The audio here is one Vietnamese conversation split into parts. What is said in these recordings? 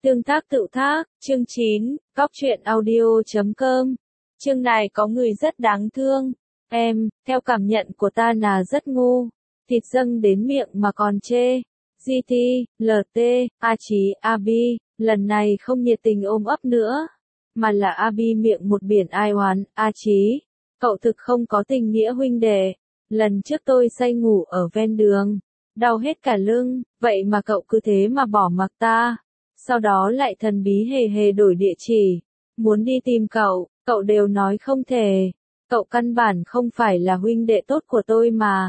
Tương tác tự thác, chương 9, cóc truyện audio.com. Chương này có người rất đáng thương. Em, theo cảm nhận của ta là rất ngu. Thịt dâng đến miệng mà còn chê. GT, LT, A Chí, Abi, lần này không nhiệt tình ôm ấp nữa. Mà là Abi miệng một biển ai oán, A Chí. Cậu thực không có tình nghĩa huynh đệ. Lần trước tôi say ngủ ở ven đường. Đau hết cả lưng, vậy mà cậu cứ thế mà bỏ mặc ta. Sau đó lại thần bí hề hề đổi địa chỉ. Muốn đi tìm cậu, cậu đều nói không thể. Cậu căn bản không phải là huynh đệ tốt của tôi mà.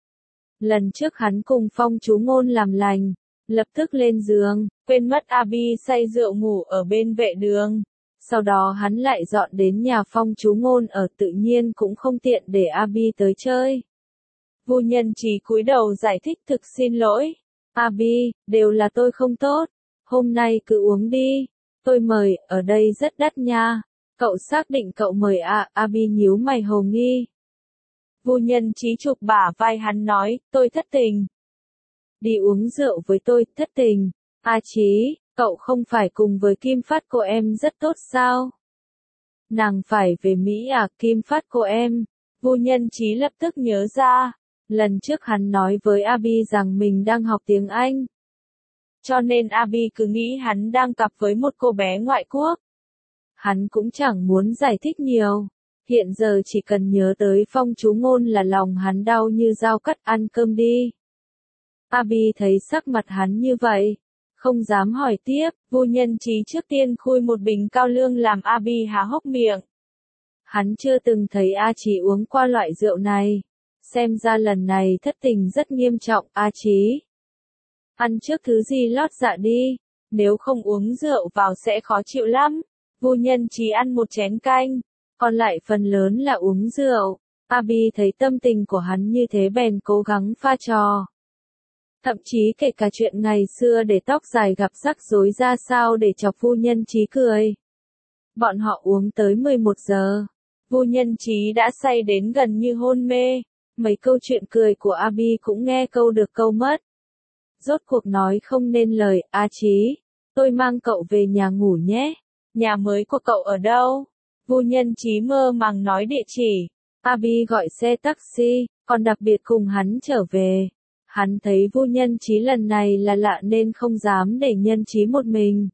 Lần trước hắn cùng Phong chú Ngôn làm lành, lập tức lên giường, quên mất Abi say rượu ngủ ở bên vệ đường. Sau đó hắn lại dọn đến nhà Phong chú Ngôn ở, tự nhiên cũng không tiện để Abi tới chơi. Vu Nhân Chí cúi đầu giải thích, thực xin lỗi. Abi, đều là tôi không tốt. Hôm nay cứ uống đi. Tôi mời, ở đây rất đắt nha. Cậu xác định cậu mời à? Abi nhíu mày hồ nghi. Vu Nhân Chí chụp bả vai hắn nói, tôi thất tình. Đi uống rượu với tôi, thất tình. A Chí, cậu không phải cùng với Kim Phát cô em rất tốt sao? Nàng phải về Mỹ à? Kim Phát cô em. Vu Nhân Chí lập tức nhớ ra. Lần trước hắn nói với Abi rằng mình đang học tiếng Anh. Cho nên Abi cứ nghĩ hắn đang cặp với một cô bé ngoại quốc. Hắn cũng chẳng muốn giải thích nhiều. Hiện giờ chỉ cần nhớ tới Phong chú Ngôn là lòng hắn đau như dao cắt, ăn cơm đi. Abi thấy sắc mặt hắn như vậy, không dám hỏi tiếp. Vu Nhân Chí trước tiên khui một bình cao lương làm Abi há hốc miệng. Hắn chưa từng thấy A Chí uống qua loại rượu này. Xem ra lần này thất tình rất nghiêm trọng. A Chí, ăn trước thứ gì lót dạ đi, nếu không uống rượu vào sẽ khó chịu lắm. Vu Nhân Chí ăn một chén canh, còn lại phần lớn là uống rượu. Abi thấy tâm tình của hắn như thế bèn cố gắng pha trò. Thậm chí kể cả chuyện ngày xưa để tóc dài gặp rắc rối ra sao để chọc Vu Nhân Chí cười. Bọn họ uống tới 11 giờ. Vu Nhân Chí đã say đến gần như hôn mê. Mấy câu chuyện cười của Abi cũng nghe câu được câu mất. Rốt cuộc nói không nên lời. A Chí, tôi mang cậu về nhà ngủ nhé. Nhà mới của cậu ở đâu? Vu Nhân Chí mơ màng nói địa chỉ. Abi gọi xe taxi, còn đặc biệt cùng hắn trở về. Hắn thấy Vu Nhân Chí lần này là lạ nên không dám để Nhân Chí một mình.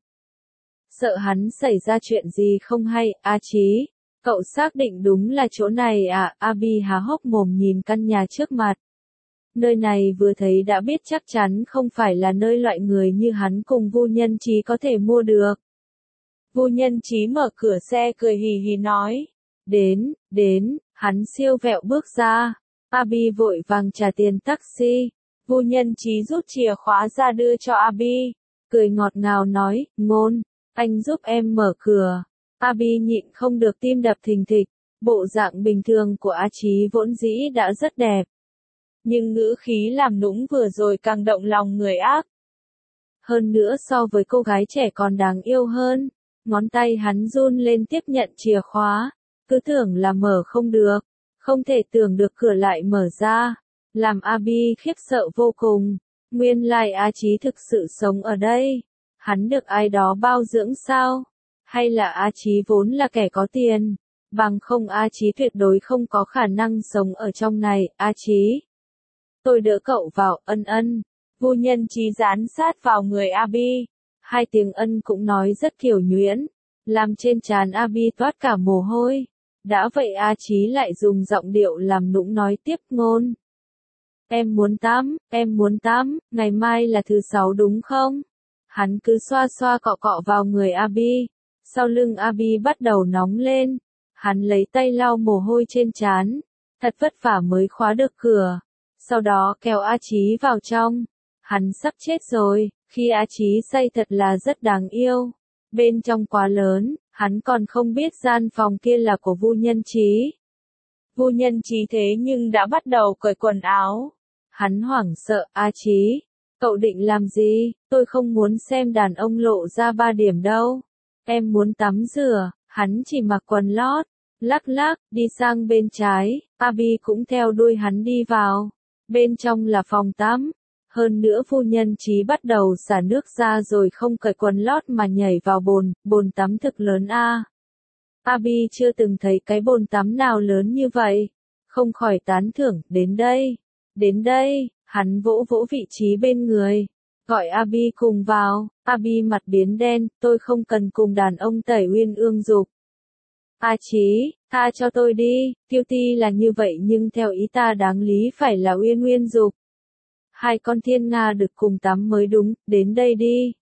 Sợ hắn xảy ra chuyện gì không hay. A Chí, cậu xác định đúng là chỗ này à? Abi há hốc mồm nhìn căn nhà trước mặt. Nơi này vừa thấy đã biết chắc chắn không phải là nơi loại người như hắn cùng Vu Nhân Chí có thể mua được. Vu Nhân Chí mở cửa xe cười hì hì nói. Đến, hắn siêu vẹo bước ra. Abi vội vàng trả tiền taxi. Vu Nhân Chí rút chìa khóa ra đưa cho Abi. Cười ngọt ngào nói, Ngôn, anh giúp em mở cửa. Abi nhịn không được tim đập thình thịch. Bộ dạng bình thường của A Chí vốn dĩ đã rất đẹp. Nhưng ngữ khí làm nũng vừa rồi càng động lòng người ác. Hơn nữa so với cô gái trẻ còn đáng yêu hơn. Ngón tay hắn run lên tiếp nhận chìa khóa. Cứ tưởng là mở không được. Không thể tưởng được cửa lại mở ra. Làm Abi khiếp sợ vô cùng. Nguyên lai A Chí thực sự sống ở đây. Hắn được ai đó bao dưỡng sao? Hay là A Chí vốn là kẻ có tiền? Bằng không A Chí tuyệt đối không có khả năng sống ở trong này. A Chí, tôi đỡ cậu vào. Ân. Vu Nhân Chí dán sát vào người Abi. Hai tiếng ân cũng nói rất kiểu nhuyễn, làm trên trán Abi toát cả mồ hôi. Đã vậy A Chí lại dùng giọng điệu làm nũng nói tiếp. Ngôn, em muốn tắm, ngày mai là thứ Sáu đúng không? Hắn cứ xoa xoa cọ cọ vào người Abi. Sau lưng Abi bắt đầu nóng lên. Hắn lấy tay lau mồ hôi trên trán. Thật vất vả mới khóa được cửa. Sau đó kéo A Chí vào trong. Hắn sắp chết rồi. Khi A Chí say thật là rất đáng yêu. Bên trong quá lớn, hắn còn không biết gian phòng kia là của Vu Nhân Chí. Vu Nhân Chí thế nhưng đã bắt đầu cởi quần áo. Hắn hoảng sợ. A Chí, cậu định làm gì? Tôi không muốn xem đàn ông lộ ra 3 điểm đâu. Em muốn tắm rửa. Hắn chỉ mặc quần lót. Lắc, đi sang bên trái. Abi cũng theo đuôi hắn đi vào. Bên trong là phòng tắm. Hơn nữa phu nhân Trí bắt đầu xả nước ra rồi không cởi quần lót mà nhảy vào bồn tắm thực lớn a. Abi chưa từng thấy cái bồn tắm nào lớn như vậy. Không khỏi tán thưởng, đến đây, hắn vỗ vỗ vị trí bên người. Gọi Abi cùng vào, Abi mặt biến đen, tôi không cần cùng đàn ông tẩy uyên ương dục. A Chí, tha cho tôi đi, Tiêu Ti là như vậy nhưng theo ý ta đáng lý phải là uyên uyên dục. Hai con thiên nga được cùng tắm mới đúng, đến đây đi.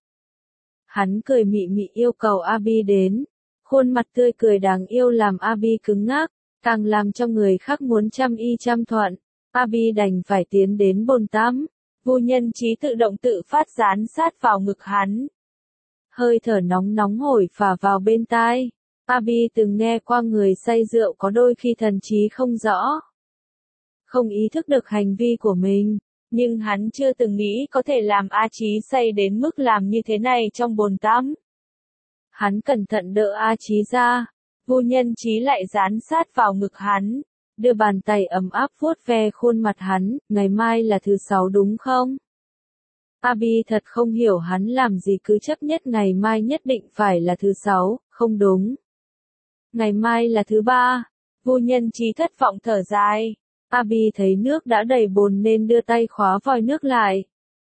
Hắn cười mị mị yêu cầu Abi đến. Khuôn mặt tươi cười đáng yêu làm Abi cứng ngắc, càng làm cho người khác muốn trăm y trăm thuận. Abi đành phải tiến đến bồn tắm. Phu nhân Trí tự động tự phát dán sát vào ngực hắn. Hơi thở nóng nóng hổi phả vào bên tai. Abi từng nghe qua người say rượu có đôi khi thần trí không rõ. Không ý thức được hành vi của mình. Nhưng hắn chưa từng nghĩ có thể làm A Chí say đến mức làm như thế này trong bồn tắm. Hắn cẩn thận đỡ A Chí ra. Phu nhân Trí lại dán sát vào ngực hắn. Đưa bàn tay ấm áp vuốt ve khuôn mặt hắn, ngày mai là thứ 6 đúng không? Abi thật không hiểu hắn làm gì cứ chấp nhất ngày mai nhất định phải là thứ 6, không đúng. Ngày mai là thứ 3, phu nhân Trí thất vọng thở dài. Abi thấy nước đã đầy bồn nên đưa tay khóa vòi nước lại.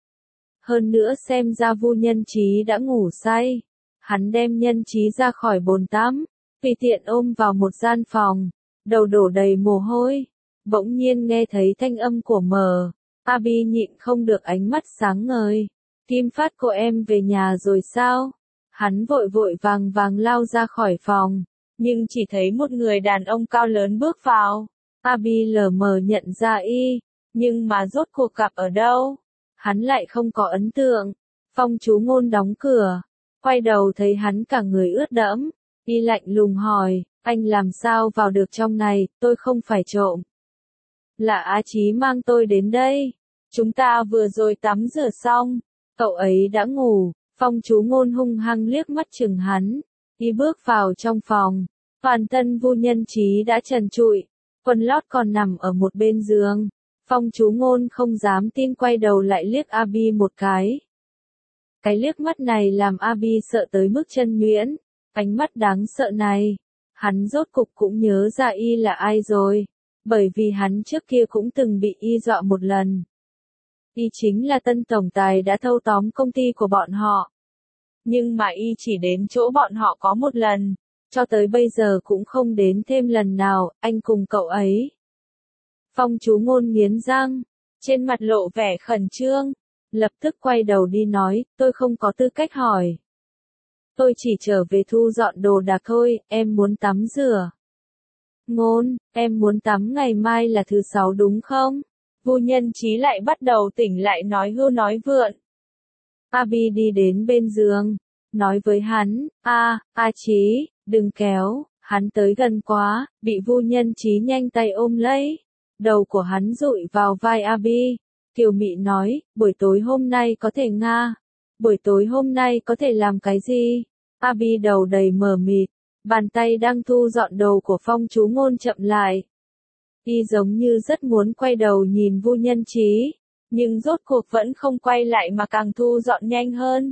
Hơn nữa xem ra phu nhân Trí đã ngủ say. Hắn đem nhân Trí ra khỏi bồn tắm, tùy tiện ôm vào một gian phòng. Đầu đổ đầy mồ hôi, bỗng nhiên nghe thấy thanh âm của mờ. Abi nhịn không được ánh mắt sáng ngời. Kim Phát cô em về nhà rồi sao? Hắn vội vội vàng vàng lao ra khỏi phòng, nhưng chỉ thấy một người đàn ông cao lớn bước vào. Abi lờ mờ nhận ra y, nhưng mà rốt cuộc gặp ở đâu? Hắn lại không có ấn tượng. Phong Chú Ngôn đóng cửa, quay đầu thấy hắn cả người ướt đẫm, y lạnh lùng hỏi. Anh làm sao vào được trong này, tôi không phải trộm. Là Á Chí mang tôi đến đây. Chúng ta vừa rồi tắm rửa xong, cậu ấy đã ngủ. Phong Chú Ngôn hung hăng liếc mắt chừng hắn. Đi bước vào trong phòng. Toàn thân phu nhân Trí đã trần trụi, quần lót còn nằm ở một bên giường. Phong Chú Ngôn không dám tin quay đầu lại liếc Abi một cái. Cái liếc mắt này làm Abi sợ tới mức chân nhuyễn. Ánh mắt đáng sợ này. Hắn rốt cục cũng nhớ ra y là ai rồi, bởi vì hắn trước kia cũng từng bị y dọa một lần. Y chính là tân tổng tài đã thâu tóm công ty của bọn họ. Nhưng mà y chỉ đến chỗ bọn họ có một lần, cho tới bây giờ cũng không đến thêm lần nào, anh cùng cậu ấy. Phong Chú Ngôn nghiến răng, trên mặt lộ vẻ khẩn trương, lập tức quay đầu đi nói, tôi không có tư cách hỏi. Tôi chỉ trở về thu dọn đồ đạc thôi, em muốn tắm rửa. Ngôn, em muốn tắm ngày mai là thứ 6 đúng không? Phu nhân Trí lại bắt đầu tỉnh lại nói hưu nói vượn. Abi đi đến bên giường, nói với hắn, A Trí, đừng kéo, hắn tới gần quá, bị phu nhân Trí nhanh tay ôm lấy. Đầu của hắn dụi vào vai Abi, kiều mị nói, buổi tối hôm nay có thể nga. Buổi tối hôm nay có thể làm cái gì? Abi đầu đầy mờ mịt, bàn tay đang thu dọn đồ của Phong Chú Ngôn chậm lại. Y giống như rất muốn quay đầu nhìn phu nhân Trí, nhưng rốt cuộc vẫn không quay lại mà càng thu dọn nhanh hơn.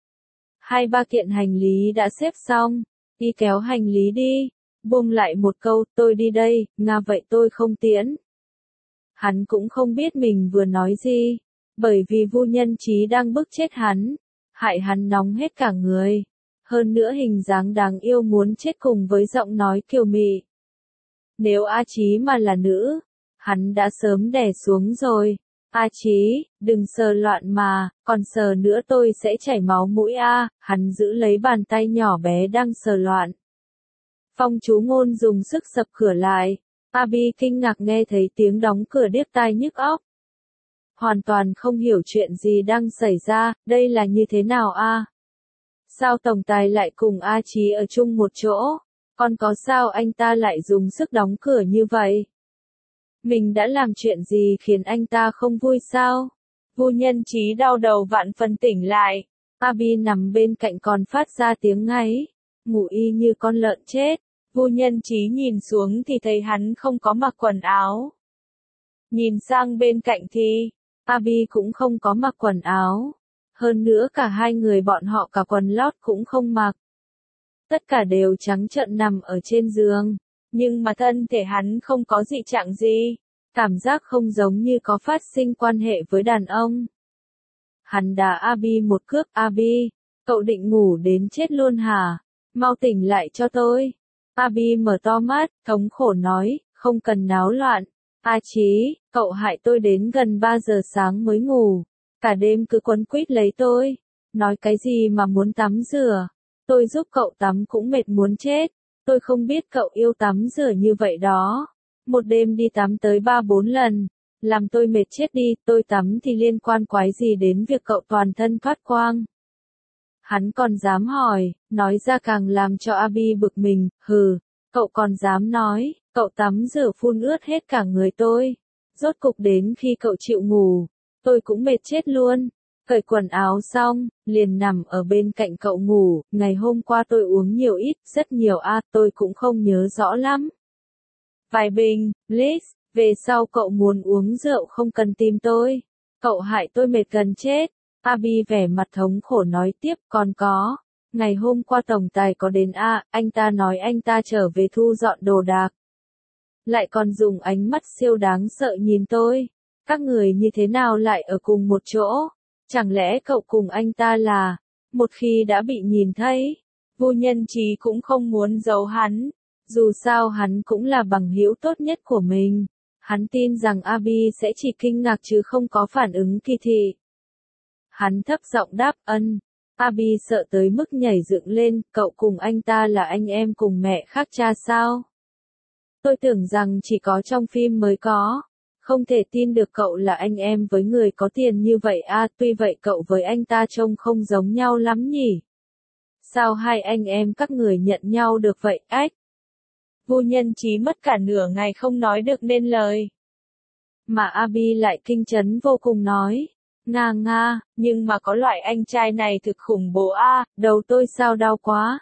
2-3 kiện hành lý đã xếp xong, y kéo hành lý đi, buông lại một câu, tôi đi đây, nga vậy tôi không tiễn. Hắn cũng không biết mình vừa nói gì, bởi vì phu nhân Trí đang bức chết hắn, hại hắn nóng hết cả người. Hơn nữa hình dáng đáng yêu muốn chết cùng với giọng nói kiều mị. Nếu A Chí mà là nữ, hắn đã sớm đè xuống rồi. A Chí, đừng sờ loạn mà, còn sờ nữa tôi sẽ chảy máu mũi a. Hắn giữ lấy bàn tay nhỏ bé đang sờ loạn. Phong Chú Ngôn dùng sức sập cửa lại. Abi kinh ngạc nghe thấy tiếng đóng cửa điếc tai nhức óc. Hoàn toàn không hiểu chuyện gì đang xảy ra, đây là như thế nào a? Sao tổng tài lại cùng A Chí ở chung một chỗ? Còn có sao anh ta lại dùng sức đóng cửa như vậy? Mình đã làm chuyện gì khiến anh ta không vui sao? Phu nhân Trí đau đầu vạn phần tỉnh lại. Abi nằm bên cạnh còn phát ra tiếng ngáy, ngủ y như con lợn chết. Phu nhân Trí nhìn xuống thì thấy hắn không có mặc quần áo. Nhìn sang bên cạnh thì, Abi cũng không có mặc quần áo. Hơn nữa cả hai người bọn họ cả quần lót cũng không mặc. Tất cả đều trắng trợn nằm ở trên giường. Nhưng mà thân thể hắn không có dị trạng gì. Cảm giác không giống như có phát sinh quan hệ với đàn ông. Hắn đá Abi một cước. Abi, cậu định ngủ đến chết luôn hả? Mau tỉnh lại cho tôi. Abi mở to mắt, thống khổ nói, không cần náo loạn. A Chí, cậu hại tôi đến gần 3 giờ sáng mới ngủ. Cả đêm cứ quấn quýt lấy tôi. Nói cái gì mà muốn tắm rửa. Tôi giúp cậu tắm cũng mệt muốn chết. Tôi không biết cậu yêu tắm rửa như vậy đó. Một đêm đi tắm tới 3-4 lần. Làm tôi mệt chết đi, tôi tắm thì liên quan quái gì đến việc cậu toàn thân thoát quang. Hắn còn dám hỏi, nói ra càng làm cho Abi bực mình, hừ, cậu còn dám nói, cậu tắm rửa phun ướt hết cả người tôi. Rốt cục đến khi cậu chịu ngủ, tôi cũng mệt chết luôn. Cởi quần áo xong, liền nằm ở bên cạnh cậu ngủ, ngày hôm qua tôi uống nhiều ít, rất nhiều tôi cũng không nhớ rõ lắm. Vài bình, please, về sau cậu muốn uống rượu không cần tìm tôi. Cậu hại tôi mệt gần chết. Abi vẻ mặt thống khổ nói tiếp, còn có. Ngày hôm qua tổng tài có đến anh ta nói anh ta trở về thu dọn đồ đạc. Lại còn dùng ánh mắt siêu đáng sợ nhìn tôi. Các người như thế nào lại ở cùng một chỗ? Chẳng lẽ cậu cùng anh ta là, một khi đã bị nhìn thấy, Vu Nhân Chí cũng không muốn giấu hắn. Dù sao hắn cũng là bằng hữu tốt nhất của mình. Hắn tin rằng Abi sẽ chỉ kinh ngạc chứ không có phản ứng kỳ thị. Hắn thấp giọng đáp ân. Abi sợ tới mức nhảy dựng lên, cậu cùng anh ta là anh em cùng mẹ khác cha sao? Tôi tưởng rằng chỉ có trong phim mới có. Không thể tin được cậu là anh em với người có tiền như vậy tuy vậy cậu với anh ta trông không giống nhau lắm nhỉ? Sao hai anh em các người nhận nhau được vậy ách? Vu Nhân Chí mất cả nửa ngày không nói được nên lời. Mà Abi lại kinh chấn vô cùng nói. Nga, nhưng mà có loại anh trai này thực khủng bố đầu tôi sao đau quá.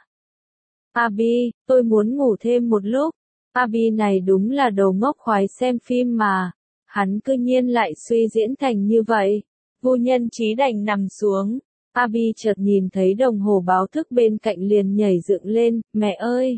Abi, tôi muốn ngủ thêm một lúc. Abi này đúng là đồ ngốc khoái xem phim mà. Hắn cư nhiên lại suy diễn thành như vậy. Vu Nhân Chí đành nằm xuống. Abi chợt nhìn thấy đồng hồ báo thức bên cạnh liền nhảy dựng lên, mẹ ơi!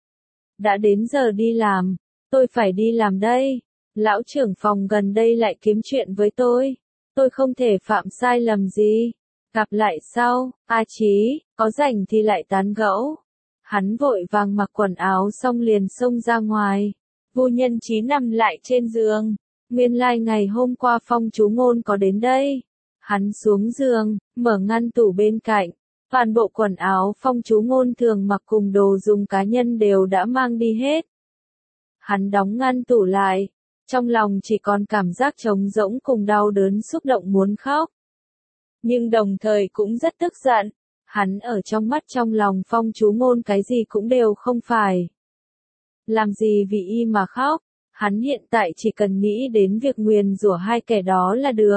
Đã đến giờ đi làm, tôi phải đi làm đây. Lão trưởng phòng gần đây lại kiếm chuyện với tôi không thể phạm sai lầm gì. Gặp lại sau, A Chí, có rảnh thì lại tán gẫu. Hắn vội vàng mặc quần áo xong liền xông ra ngoài. Vu Nhân Chí nằm lại trên giường. Nguyên lai ngày hôm qua Phong Chú Ngôn có đến đây. Hắn xuống giường, mở ngăn tủ bên cạnh. Toàn bộ quần áo Phong Chú Ngôn thường mặc cùng đồ dùng cá nhân đều đã mang đi hết. Hắn đóng ngăn tủ lại. Trong lòng chỉ còn cảm giác trống rỗng cùng đau đớn xúc động muốn khóc. Nhưng đồng thời cũng rất tức giận. Hắn ở trong mắt trong lòng Phong Chú Ngôn cái gì cũng đều không phải. Làm gì vì y mà khóc, hắn hiện tại chỉ cần nghĩ đến việc nguyền rủa hai kẻ đó là được.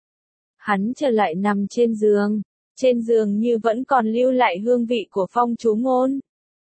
Hắn trở lại nằm trên giường như vẫn còn lưu lại hương vị của Phong Chú Ngôn.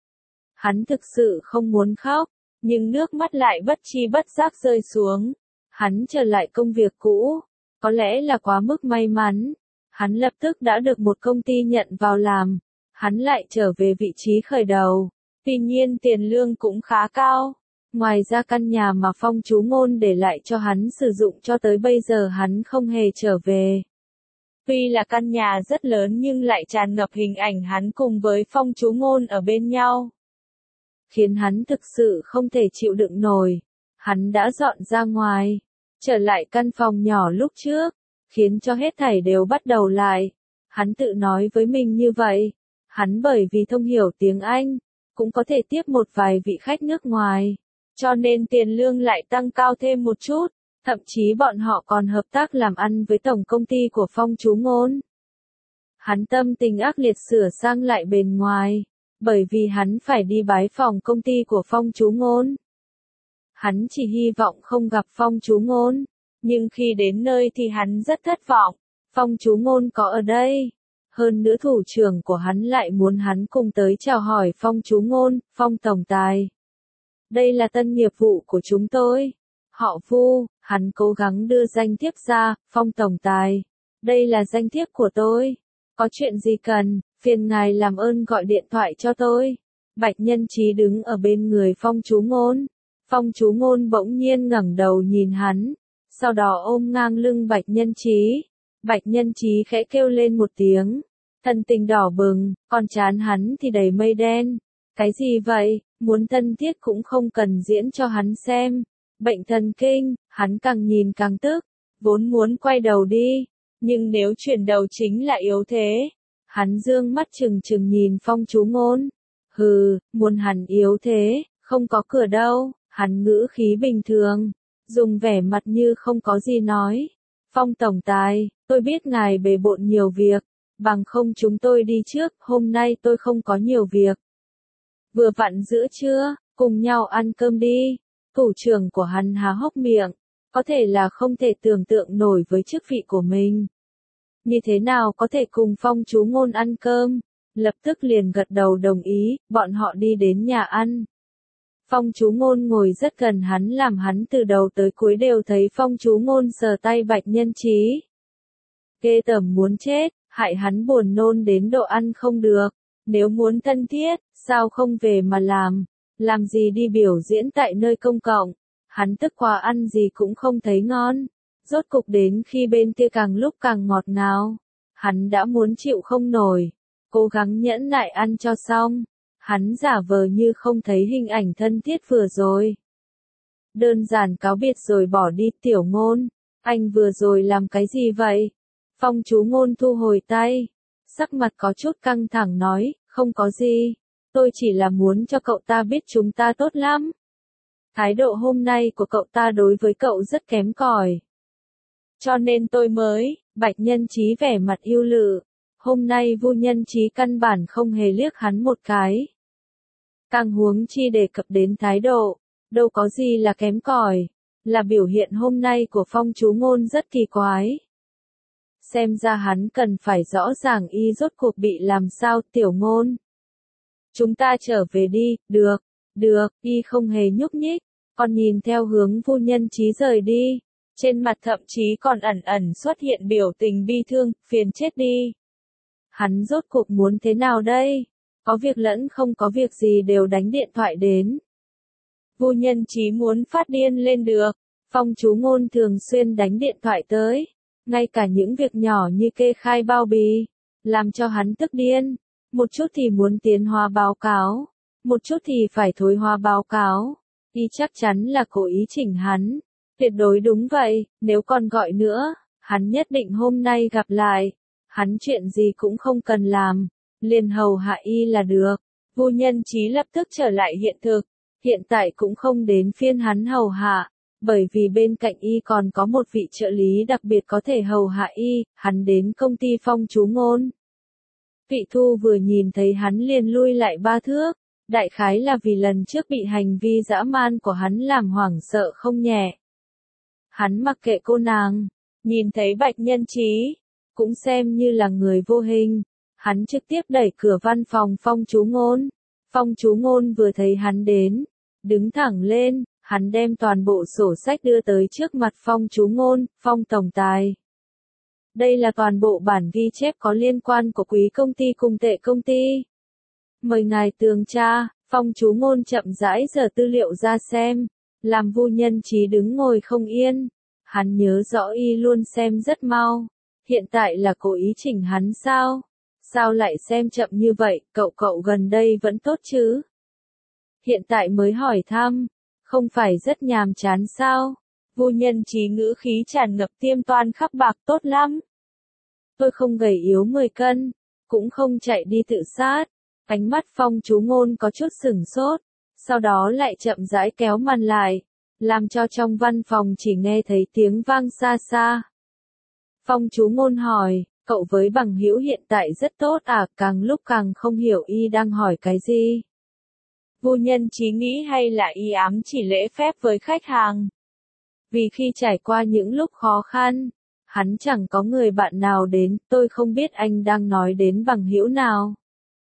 Hắn thực sự không muốn khóc, nhưng nước mắt lại bất chi bất giác rơi xuống. Hắn trở lại công việc cũ, có lẽ là quá mức may mắn. Hắn lập tức đã được một công ty nhận vào làm. Hắn lại trở về vị trí khởi đầu. Tuy nhiên tiền lương cũng khá cao. Ngoài ra căn nhà mà Phong Chú Ngôn để lại cho hắn sử dụng cho tới bây giờ hắn không hề trở về. Tuy là căn nhà rất lớn nhưng lại tràn ngập hình ảnh hắn cùng với Phong Chú Ngôn ở bên nhau. Khiến hắn thực sự không thể chịu đựng nổi. Hắn đã dọn ra ngoài, trở lại căn phòng nhỏ lúc trước, khiến cho hết thảy đều bắt đầu lại. Hắn tự nói với mình như vậy. Hắn bởi vì thông hiểu tiếng Anh, cũng có thể tiếp một vài vị khách nước ngoài. Cho nên tiền lương lại tăng cao thêm một chút. Thậm chí bọn họ còn hợp tác làm ăn với tổng công ty của Phong Chú Ngôn. Hắn tâm tình ác liệt sửa sang lại bên ngoài. Bởi vì hắn phải đi bái phòng công ty của Phong Chú Ngôn. Hắn chỉ hy vọng không gặp Phong Chú Ngôn. Nhưng khi đến nơi thì hắn rất thất vọng. Phong Chú Ngôn có ở đây. Hơn nữa thủ trưởng của hắn lại muốn hắn cùng tới chào hỏi Phong Chú Ngôn, Phong tổng tài. Đây là tân nghiệp vụ của chúng tôi. Họ Vu, Hắn cố gắng đưa danh thiếp ra, Phong tổng tài. Đây là danh thiếp của tôi. Có chuyện gì cần, phiền ngài làm ơn gọi điện thoại cho tôi. Bạch Nhân Chí đứng ở bên người Phong Chú Ngôn. Phong Chú Ngôn bỗng nhiên ngẩng đầu nhìn hắn, sau đó ôm ngang lưng Bạch Nhân Chí. Bạch Nhân Chí khẽ kêu lên một tiếng, thân tình đỏ bừng, còn trán hắn thì đầy mây đen. Cái gì vậy, muốn thân thiết cũng không cần diễn cho hắn xem. Bệnh thần kinh, hắn càng nhìn càng tức, vốn muốn quay đầu đi, nhưng nếu chuyển đầu chính là yếu thế. Hắn dương mắt trừng trừng nhìn Phong Chú Ngôn. Hừ, muốn hắn yếu thế, không có cửa đâu. Hắn ngữ khí bình thường, dùng vẻ mặt như không có gì nói. Phong tổng tài, tôi biết ngài bề bộn nhiều việc, bằng không chúng tôi đi trước, hôm nay tôi không có nhiều việc. Vừa vặn giữa trưa, cùng nhau ăn cơm đi. Thủ trưởng của hắn há hốc miệng, có thể là không thể tưởng tượng nổi với chức vị của mình. Như thế nào có thể cùng Phong Chú Ngôn ăn cơm? Lập tức liền gật đầu đồng ý, bọn họ đi đến nhà ăn. Phong Chú Ngôn ngồi rất gần hắn, làm hắn từ đầu tới cuối đều thấy Phong Chú Ngôn sờ tay Bạch Nhân Chí. Ghê tởm muốn chết, hại hắn buồn nôn đến độ ăn không được. Nếu muốn thân thiết, sao không về mà làm gì đi biểu diễn tại nơi công cộng. Hắn tức quá, ăn gì cũng không thấy ngon. Rốt cục đến khi bên kia càng lúc càng ngọt ngào, hắn đã muốn chịu không nổi, cố gắng nhẫn nại ăn cho xong. Hắn giả vờ như không thấy hình ảnh thân thiết vừa rồi. Đơn giản cáo biệt rồi bỏ đi. Tiểu Ngôn, anh vừa rồi làm cái gì vậy? Phong Chú Ngôn thu hồi tay, sắc mặt có chút căng thẳng nói, không có gì, tôi chỉ là muốn cho cậu ta biết chúng ta tốt lắm. Thái độ hôm nay của cậu ta đối với cậu rất kém cỏi. Cho nên tôi mới, Bạch Nhân Chí vẻ mặt ưu lự. Hôm nay Vu Nhân Chí căn bản không hề liếc hắn một cái. Càng huống chi đề cập đến thái độ, đâu có gì là kém cỏi, là biểu hiện hôm nay của Phong Chú Ngôn rất kỳ quái. Xem ra hắn cần phải rõ ràng y rốt cuộc bị làm sao. Tiểu Ngôn, chúng ta trở về đi. Được, y không hề nhúc nhích, còn nhìn theo hướng Vu Nhân Chí rời đi. Trên mặt thậm chí còn ẩn ẩn xuất hiện biểu tình bi thương, phiền chết đi. Hắn rốt cuộc muốn thế nào đây? Có việc lẫn không có việc gì đều đánh điện thoại đến. Vu Nhân Chí muốn phát điên lên được. Phong Chú Ngôn thường xuyên đánh điện thoại tới, ngay cả những việc nhỏ như kê khai bao bì, làm cho hắn tức điên. Một chút thì muốn tiến hóa báo cáo, một chút thì phải thối hóa báo cáo. Y chắc chắn là cố ý chỉnh hắn. Tuyệt đối đúng vậy, nếu còn gọi nữa, hắn nhất định hôm nay gặp lại. Hắn chuyện gì cũng không cần làm, liền hầu hạ y là được. Vu Nhân Chí lập tức trở lại hiện thực, hiện tại cũng không đến phiên hắn hầu hạ, bởi vì bên cạnh y còn có một vị trợ lý đặc biệt có thể hầu hạ y. Hắn đến công ty Phong Chú Ngôn. Vị Thu vừa nhìn thấy hắn liền lui lại 3 thước, đại khái là vì lần trước bị hành vi dã man của hắn làm hoảng sợ không nhẹ. Hắn mặc kệ cô nàng, nhìn thấy Bạch Nhân Chí, cũng xem như là người vô hình. Hắn trực tiếp đẩy cửa văn phòng Phong Chú Ngôn. Phong Chú Ngôn vừa thấy hắn đến, đứng thẳng lên, hắn đem toàn bộ sổ sách đưa tới trước mặt Phong Chú Ngôn. Phong tổng tài, đây là toàn bộ bản ghi chép có liên quan của Quý công ty cùng Tệ công ty. Mời ngài tường tra. Phong Chú Ngôn chậm rãi giở tư liệu ra xem, làm Vu Nhân Chí đứng ngồi không yên. Hắn nhớ rõ y luôn xem rất mau, hiện tại là cố ý chỉnh hắn sao? Sao lại xem chậm như vậy? Cậu gần đây vẫn tốt chứ? Hiện tại mới hỏi thăm, không phải rất nhàm chán sao? Vu Nhân Chí ngữ khí tràn ngập tiêm toan khắp bạc. Tốt lắm. Tôi không gầy yếu 10 cân, cũng không chạy đi tự sát. Ánh mắt Phong Chú Ngôn có chút sửng sốt, sau đó lại chậm rãi kéo màn lại, làm cho trong văn phòng chỉ nghe thấy tiếng vang xa xa. Phong Chú Ngôn hỏi, cậu với bằng hữu hiện tại rất tốt à? Càng lúc càng không hiểu y đang hỏi cái gì. Vu Nhân Chí nghĩ hay là y ám chỉ lễ phép với khách hàng. Vì khi trải qua những lúc khó khăn, hắn chẳng có người bạn nào đến. Tôi không biết anh đang nói đến bằng hữu nào.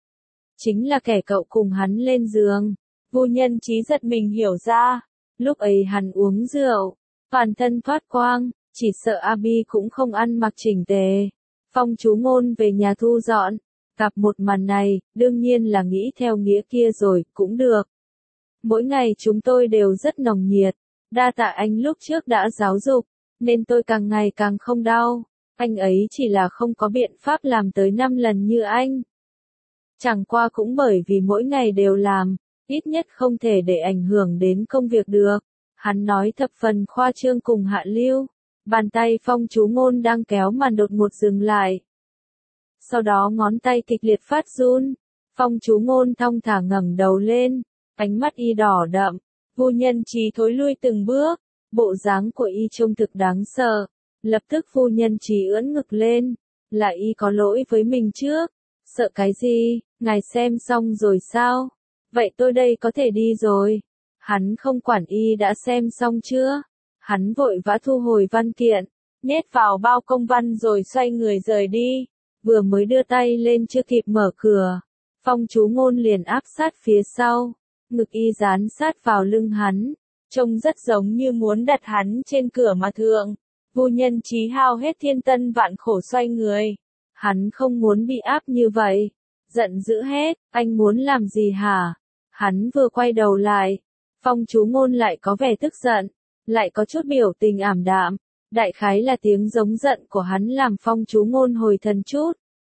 Chính là kẻ cậu cùng hắn lên giường. Vu Nhân Chí giật mình hiểu ra, lúc ấy hắn uống rượu, toàn thân thoát quang, chỉ sợ Abi cũng không ăn mặc chỉnh tề. Phong chú ngôn về nhà thu dọn, gặp một màn này, đương nhiên là nghĩ theo nghĩa kia rồi, cũng được. Mỗi ngày chúng tôi đều rất nồng nhiệt, đa tạ anh lúc trước đã giáo dục, nên tôi càng ngày càng không đau. Anh ấy chỉ là không có biện pháp làm tới 5 lần như anh. Chẳng qua cũng bởi vì mỗi ngày đều làm, ít nhất không thể để ảnh hưởng đến công việc được. Hắn nói thập phần khoa trương cùng hạ lưu. Bàn tay Phong chú ngôn đang kéo màn đột ngột dừng lại. Sau đó ngón tay kịch liệt phát run. Phong chú ngôn thong thả ngẩng đầu lên, ánh mắt y đỏ đậm. Vô Nhân Trí thối lui từng bước, bộ dáng của y trông thực đáng sợ. Lập tức Vô Nhân Trí ưỡn ngực lên, là y có lỗi với mình trước. Sợ cái gì, ngài xem xong rồi sao? Vậy tôi đây có thể đi rồi. Hắn không quản y đã xem xong chưa. Hắn vội vã thu hồi văn kiện, nhét vào bao công văn rồi xoay người rời đi. Vừa mới đưa tay lên chưa kịp mở cửa, Phong chú ngôn liền áp sát phía sau, ngực y dán sát vào lưng hắn, trông rất giống như muốn đặt hắn trên cửa mà thượng. Vô Nhân Trí hao hết thiên tân vạn khổ xoay người. Hắn không muốn bị áp như vậy. Giận dữ hết, anh muốn làm gì hả? Hắn vừa quay đầu lại, Phong chú ngôn lại có vẻ tức giận, lại có chút biểu tình ảm đạm. Đại khái là tiếng giống giận của hắn làm Phong chú ngôn hồi thần chút.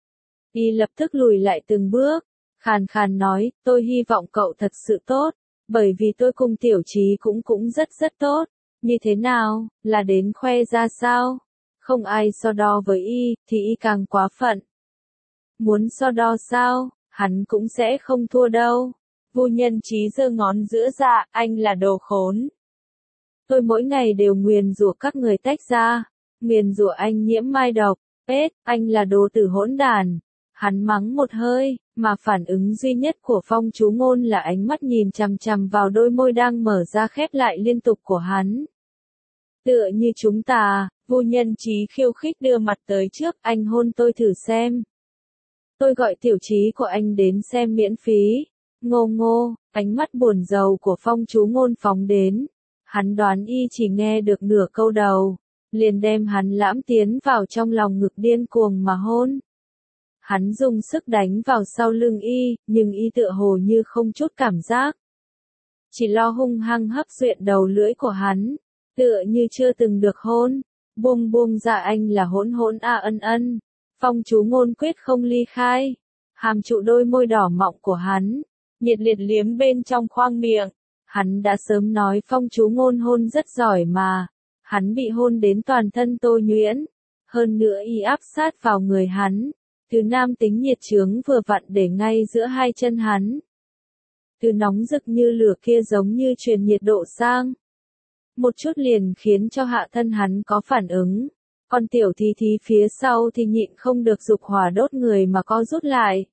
Y lập tức lùi lại từng bước, khàn khàn nói, tôi hy vọng cậu thật sự tốt, bởi vì tôi cùng Tiểu Trí cũng rất tốt. Như thế nào, là đến khoe ra sao? Không ai so đo với y, thì y càng quá phận. Muốn so đo sao, hắn cũng sẽ không thua đâu. Vô Nhân Trí giơ ngón giữa ra, anh là đồ khốn. Tôi mỗi ngày đều nguyền rủa các người tách ra, nguyền rủa anh nhiễm mai độc, anh là đồ tử hỗn đàn. Hắn mắng một hơi, mà phản ứng duy nhất của Phong chú ngôn là ánh mắt nhìn chằm chằm vào đôi môi đang mở ra khép lại liên tục của hắn. Tựa như chúng ta, Vô Nhân Trí khiêu khích đưa mặt tới trước, anh hôn tôi thử xem. Tôi gọi Tiểu Trí của anh đến xem miễn phí. Ngô ngô, ánh mắt buồn rầu của Phong chú ngôn phóng đến. Hắn đoán y chỉ nghe được nửa câu đầu, liền đem hắn lãm tiến vào trong lòng ngực điên cuồng mà hôn. Hắn dùng sức đánh vào sau lưng y, nhưng y tựa hồ như không chút cảm giác. Chỉ lo hung hăng hấp duyện đầu lưỡi của hắn, tựa như chưa từng được hôn. Buông buông ra anh là hỗn hỗn ân ân. Phong chú ngôn quyết không ly khai. Hàm trụ đôi môi đỏ mọng của hắn, nhiệt liệt liếm bên trong khoang miệng. Hắn đã sớm nói Phong chú ngôn hôn rất giỏi mà. Hắn bị hôn đến toàn thân tô nhuyễn. Hơn nữa y áp sát vào người hắn. Thứ nam tính nhiệt chướng vừa vặn để ngay giữa hai chân hắn. Thứ nóng rực như lửa kia giống như truyền nhiệt độ sang. Một chút liền khiến cho hạ thân hắn có phản ứng. Còn Tiểu Thí phía sau thì nhịn không được dục hỏa đốt người mà co rút lại.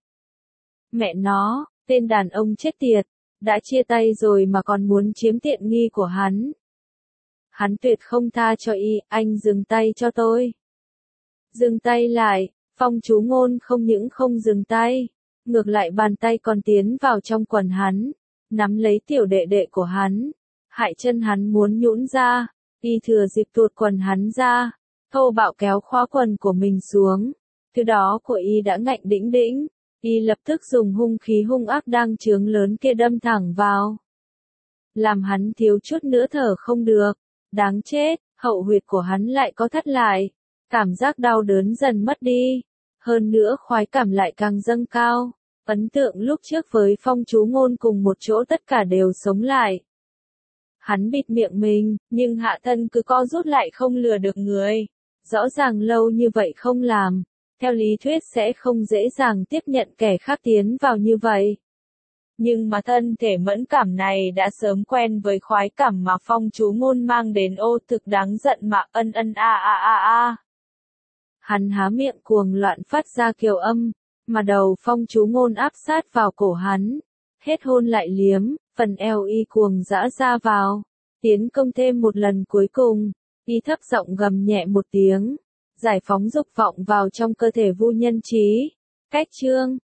Mẹ nó, tên đàn ông chết tiệt, đã chia tay rồi mà còn muốn chiếm tiện nghi của hắn. Hắn tuyệt không tha cho y, anh dừng tay cho tôi. Dừng tay lại, Phong chú ngôn không những không dừng tay, ngược lại bàn tay còn tiến vào trong quần hắn, nắm lấy tiểu đệ đệ của hắn, hại chân hắn muốn nhũn ra, y thừa dịp tuột quần hắn ra, thô bạo kéo khóa quần của mình xuống, thứ đó của y đã ngạnh đĩnh đĩnh, y lập tức dùng hung khí hung ác đang chướng lớn kia đâm thẳng vào. Làm hắn thiếu chút nữa thở không được, đáng chết, hậu huyệt của hắn lại có thắt lại, cảm giác đau đớn dần mất đi. Hơn nữa khoái cảm lại càng dâng cao, ấn tượng lúc trước với Phong chú ngôn cùng một chỗ tất cả đều sống lại. Hắn bịt miệng mình, nhưng hạ thân cứ co rút lại không lừa được người. Rõ ràng lâu như vậy không làm, theo lý thuyết sẽ không dễ dàng tiếp nhận kẻ khác tiến vào như vậy. Nhưng mà thân thể mẫn cảm này đã sớm quen với khoái cảm mà Phong chú ngôn mang đến, ô thực đáng giận mà ân a. Hắn há miệng cuồng loạn phát ra kiều âm, mà đầu Phong chú ngôn áp sát vào cổ hắn, hết hôn lại liếm, phần eo y cuồng dã ra vào, tiến công thêm một lần cuối cùng, y thấp giọng gầm nhẹ một tiếng, giải phóng dục vọng vào trong cơ thể Vô Nhân Trí. Cách chương